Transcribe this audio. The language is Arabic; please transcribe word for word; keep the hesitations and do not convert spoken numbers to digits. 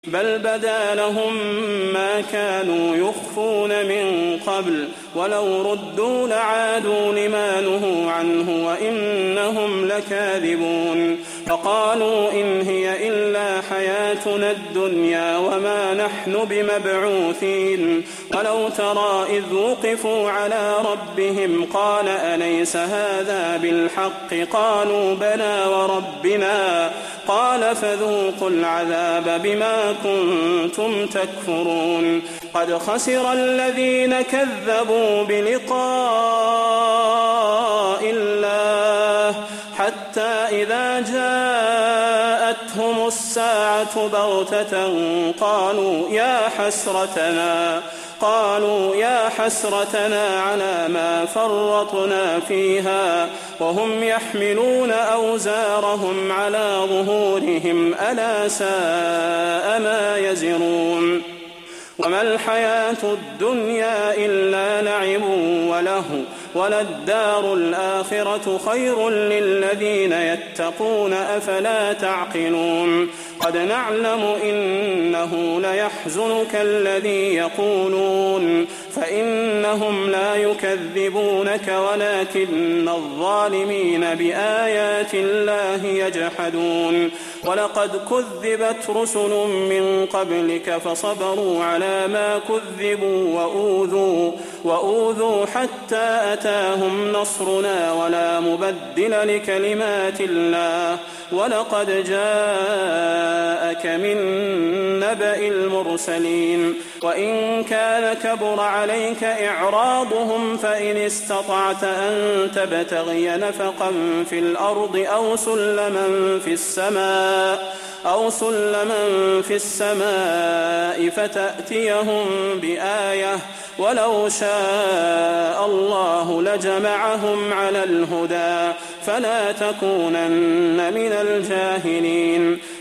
بل بدا لهم ما كانوا يخفون من قبل ولو ردوا لعادوا لما نهوا عنه وإنهم لكاذبون فقالوا إن هي إلا حياتنا الدنيا وما نحن بمبعوثين ولو ترى إذ وقفوا على ربهم قال أليس هذا بالحق قالوا بلى وربنا قال فذوقوا العذاب بما كنتم تكفرون قد خسر الذين كذبوا بلقاء الله حتى إذا جاءتهم الساعة بغتة قالوا يا حسرتنا قالوا يا حسرتنا على ما فرطنا فيها وهم يحملون أوزارهم على ظهورهم ألا ساء ما يزرون وما الحياة الدنيا إلا لعب وله وللدار الآخرة خير للذين يتقون أفلا تعقلون قد نعلم إنه ليحزنك الذي يقولون فإنهم لا يكذبونك ولكن الظالمين بآيات الله يجحدون ولقد كذبت رسل من قبلك فصبروا على ما كذبوا وأوذوا, وأوذوا حتى أتاهم نصرنا ولا مبدل لكلمات الله ولقد جاءك من نبأ المرسلين وإن كان كبر عليك إعراضهم فإن استطعت أن تبتغي نفقا في الأرض أو سلما في السماء أو سلما في السماء فتأتيهم بآية ولو شاء الله لجمعهم على الهدى فلا تكونن من الجاهلين